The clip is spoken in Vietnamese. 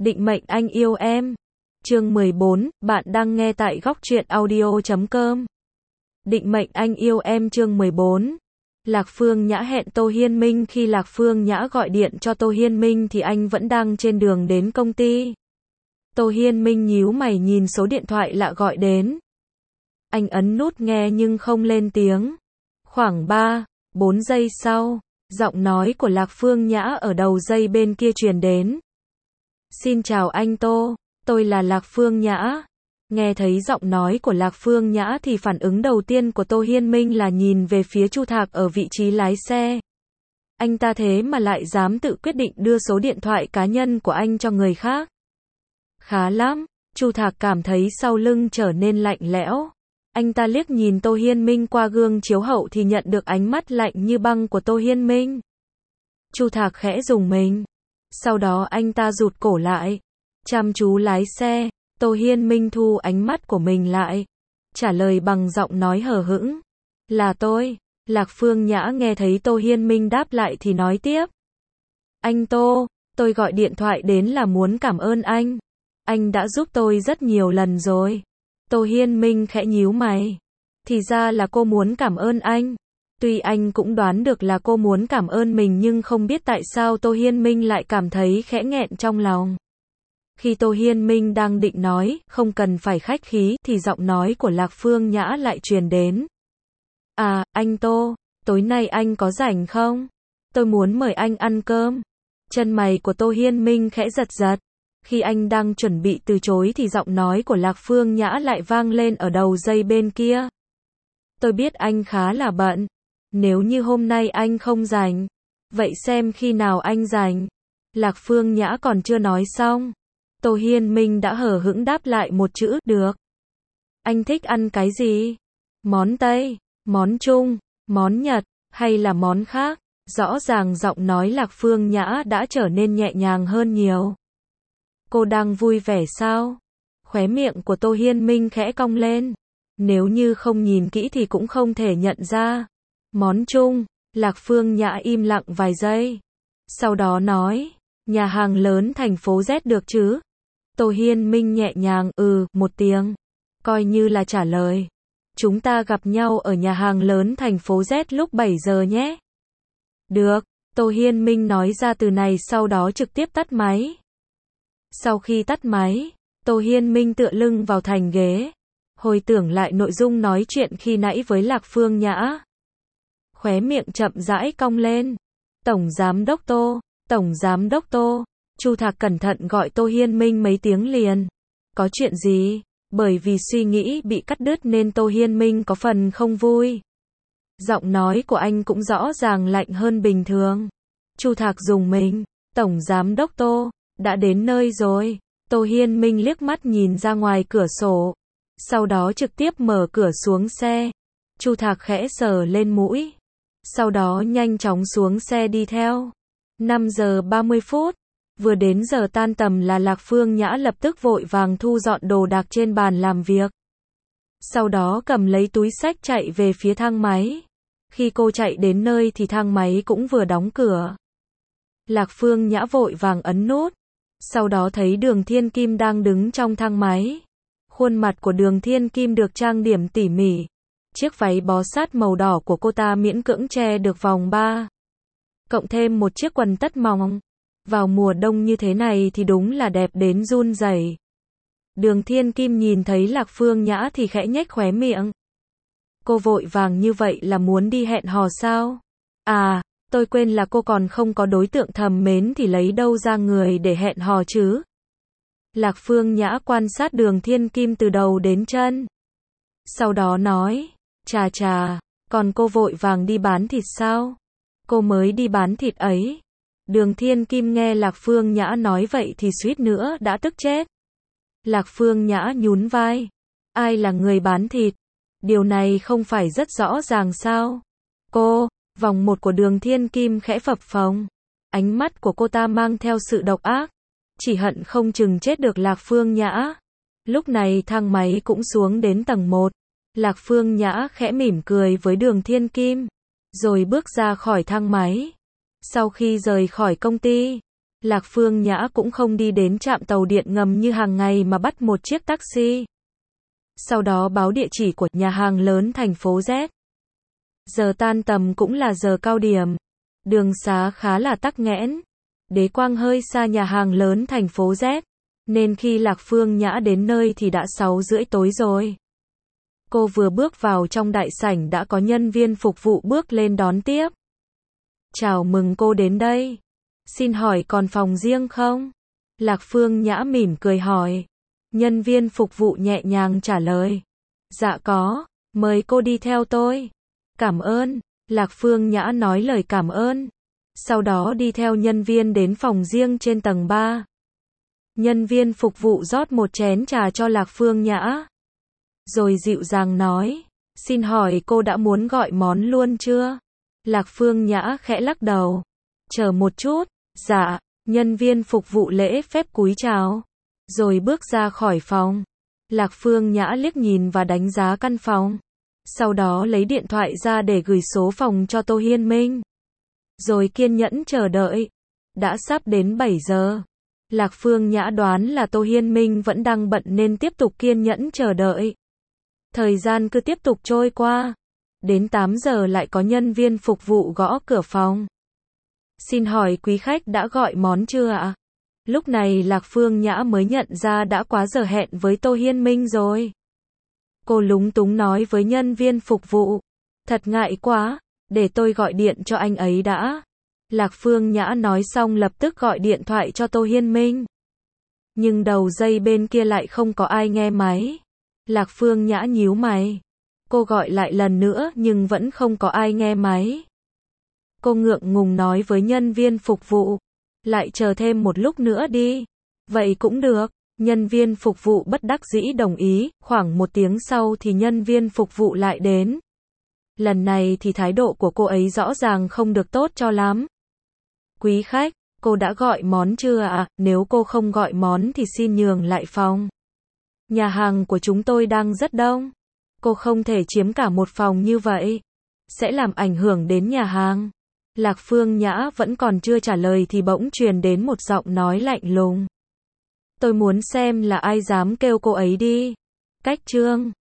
Định mệnh anh yêu em. Chương 14, bạn đang nghe tại góc truyện audio.com. Định mệnh anh yêu em chương 14. Lạc Phương Nhã hẹn Tô Hiên Minh. Khi Lạc Phương Nhã gọi điện cho Tô Hiên Minh thì anh vẫn đang trên đường đến công ty. Tô Hiên Minh nhíu mày nhìn số điện thoại lạ gọi đến. Anh ấn nút nghe nhưng không lên tiếng. Khoảng 3-4 giây sau, giọng nói của Lạc Phương Nhã ở đầu dây bên kia truyền đến. Xin chào anh Tô, tôi là Lạc Phương Nhã. Nghe thấy giọng nói của Lạc Phương Nhã thì phản ứng đầu tiên của Tô Hiên Minh là nhìn về phía Chu Thạc ở vị trí lái xe. Anh ta thế mà lại dám tự quyết định đưa số điện thoại cá nhân của anh cho người khác. Khá lắm, Chu Thạc cảm thấy sau lưng trở nên lạnh lẽo. Anh ta liếc nhìn Tô Hiên Minh qua gương chiếu hậu thì nhận được ánh mắt lạnh như băng của Tô Hiên Minh. Chu Thạc khẽ rùng mình. Sau đó anh ta rụt cổ lại, chăm chú lái xe. Tô Hiên Minh thu ánh mắt của mình lại, trả lời bằng giọng nói hờ hững. Là tôi. Lạc Phương Nhã nghe thấy Tô Hiên Minh đáp lại thì nói tiếp. Anh Tô, tôi gọi điện thoại đến là muốn cảm ơn anh. Anh đã giúp tôi rất nhiều lần rồi. Tô Hiên Minh khẽ nhíu mày. Thì ra là cô muốn cảm ơn anh. Tuy anh cũng đoán được là cô muốn cảm ơn mình nhưng không biết tại sao Tô Hiên Minh lại cảm thấy khẽ nghẹn trong lòng. Khi Tô Hiên Minh đang định nói, không cần phải khách khí, thì giọng nói của Lạc Phương Nhã lại truyền đến. À, anh Tô, tối nay anh có rảnh không? Tôi muốn mời anh ăn cơm. Chân mày của Tô Hiên Minh khẽ giật giật. Khi anh đang chuẩn bị từ chối thì giọng nói của Lạc Phương Nhã lại vang lên ở đầu dây bên kia. Tôi biết anh khá là bận. Nếu như hôm nay anh không rảnh, vậy xem khi nào anh rảnh. Lạc Phương Nhã còn chưa nói xong. Tô Hiên Minh đã hờ hững đáp lại một chữ, được. Anh thích ăn cái gì? Món Tây, món Trung, món Nhật, hay là món khác? Rõ ràng giọng nói Lạc Phương Nhã đã trở nên nhẹ nhàng hơn nhiều. Cô đang vui vẻ sao? Khóe miệng của Tô Hiên Minh khẽ cong lên. Nếu như không nhìn kỹ thì cũng không thể nhận ra. Món Trung. Lạc Phương Nhã im lặng vài giây. Sau đó nói, nhà hàng lớn thành phố Z được chứ? Tô Hiên Minh nhẹ nhàng, một tiếng. Coi như là trả lời. Chúng ta gặp nhau ở nhà hàng lớn thành phố Z lúc 7 giờ nhé. Được, Tô Hiên Minh nói ra từ này sau đó trực tiếp tắt máy. Sau khi tắt máy, Tô Hiên Minh tựa lưng vào thành ghế. Hồi tưởng lại nội dung nói chuyện khi nãy với Lạc Phương Nhã. Khóe miệng chậm rãi cong lên. Tổng Giám đốc Tô, Tổng Giám đốc Tô. Chu Thạc cẩn thận gọi Tô Hiên Minh mấy tiếng liền. Có chuyện gì? Bởi vì suy nghĩ bị cắt đứt nên Tô Hiên Minh có phần không vui. Giọng nói của anh cũng rõ ràng lạnh hơn bình thường. Chu Thạc rùng mình. Tổng Giám đốc Tô, đã đến nơi rồi. Tô Hiên Minh liếc mắt nhìn ra ngoài cửa sổ. Sau đó trực tiếp mở cửa xuống xe. Chu Thạc khẽ sờ lên mũi. Sau đó nhanh chóng xuống xe đi theo. 5 giờ 30 phút. Vừa đến giờ tan tầm là Lạc Phương Nhã lập tức vội vàng thu dọn đồ đạc trên bàn làm việc. Sau đó cầm lấy túi xách chạy về phía thang máy. Khi cô chạy đến nơi thì thang máy cũng vừa đóng cửa. Lạc Phương Nhã vội vàng ấn nút. Sau đó thấy Đường Thiên Kim đang đứng trong thang máy. Khuôn mặt của Đường Thiên Kim được trang điểm tỉ mỉ. Chiếc váy bó sát màu đỏ của cô ta miễn cưỡng che được vòng 3. Cộng thêm một chiếc quần tất mỏng. Vào mùa đông như thế này thì đúng là đẹp đến run rẩy. Đường Thiên Kim nhìn thấy Lạc Phương Nhã thì khẽ nhếch khóe miệng. Cô vội vàng như vậy là muốn đi hẹn hò sao? À, tôi quên là cô còn không có đối tượng thầm mến thì lấy đâu ra người để hẹn hò chứ? Lạc Phương Nhã quan sát Đường Thiên Kim từ đầu đến chân. Sau đó nói, chà, còn cô vội vàng đi bán thịt sao? Cô mới đi bán thịt ấy. Đường Thiên Kim nghe Lạc Phương Nhã nói vậy thì suýt nữa đã tức chết. Lạc Phương Nhã nhún vai. Ai là người bán thịt? Điều này không phải rất rõ ràng sao? Cô, vòng một của Đường Thiên Kim khẽ phập phồng. Ánh mắt của cô ta mang theo sự độc ác. Chỉ hận không chừng chết được Lạc Phương Nhã. Lúc này thang máy cũng xuống đến tầng 1. Lạc Phương Nhã khẽ mỉm cười với Đường Thiên Kim. Rồi bước ra khỏi thang máy. Sau khi rời khỏi công ty, Lạc Phương Nhã cũng không đi đến trạm tàu điện ngầm như hàng ngày mà bắt một chiếc taxi. Sau đó báo địa chỉ của nhà hàng lớn thành phố Z. Giờ tan tầm cũng là giờ cao điểm. Đường xá khá là tắc nghẽn. Đế Quang hơi xa nhà hàng lớn thành phố Z, nên khi Lạc Phương Nhã đến nơi thì đã 6:30 tối rồi. Cô vừa bước vào trong đại sảnh đã có nhân viên phục vụ bước lên đón tiếp. Chào mừng cô đến đây. Xin hỏi còn phòng riêng không? Lạc Phương Nhã mỉm cười hỏi. Nhân viên phục vụ nhẹ nhàng trả lời. Dạ có, mời cô đi theo tôi. Cảm ơn. Lạc Phương Nhã nói lời cảm ơn. Sau đó đi theo nhân viên đến phòng riêng trên tầng 3. Nhân viên phục vụ rót một chén trà cho Lạc Phương Nhã. Rồi dịu dàng nói. Xin hỏi cô đã muốn gọi món luôn chưa? Lạc Phương Nhã khẽ lắc đầu. Chờ một chút. Dạ. Nhân viên phục vụ lễ phép cúi chào. Rồi bước ra khỏi phòng. Lạc Phương Nhã liếc nhìn và đánh giá căn phòng. Sau đó lấy điện thoại ra để gửi số phòng cho Tô Hiên Minh. Rồi kiên nhẫn chờ đợi. Đã sắp đến 7 giờ. Lạc Phương Nhã đoán là Tô Hiên Minh vẫn đang bận nên tiếp tục kiên nhẫn chờ đợi. Thời gian cứ tiếp tục trôi qua. Đến 8 giờ lại có nhân viên phục vụ gõ cửa phòng. Xin hỏi quý khách đã gọi món chưa ạ? Lúc này Lạc Phương Nhã mới nhận ra đã quá giờ hẹn với Tô Hiên Minh rồi. Cô lúng túng nói với nhân viên phục vụ. Thật ngại quá, để tôi gọi điện cho anh ấy đã. Lạc Phương Nhã nói xong lập tức gọi điện thoại cho Tô Hiên Minh. Nhưng đầu dây bên kia lại không có ai nghe máy. Lạc Phương Nhã nhíu mày. Cô gọi lại lần nữa nhưng vẫn không có ai nghe máy. Cô ngượng ngùng nói với nhân viên phục vụ. Lại chờ thêm một lúc nữa đi. Vậy cũng được. Nhân viên phục vụ bất đắc dĩ đồng ý. Khoảng 1 tiếng sau thì nhân viên phục vụ lại đến. Lần này thì thái độ của cô ấy rõ ràng không được tốt cho lắm. Quý khách, cô đã gọi món chưa ạ? Nếu cô không gọi món thì xin nhường lại phòng. Nhà hàng của chúng tôi đang rất đông. Cô không thể chiếm cả một phòng như vậy. Sẽ làm ảnh hưởng đến nhà hàng. Lạc Phương Nhã vẫn còn chưa trả lời thì bỗng truyền đến một giọng nói lạnh lùng. Tôi muốn xem là ai dám kêu cô ấy đi. Cách chương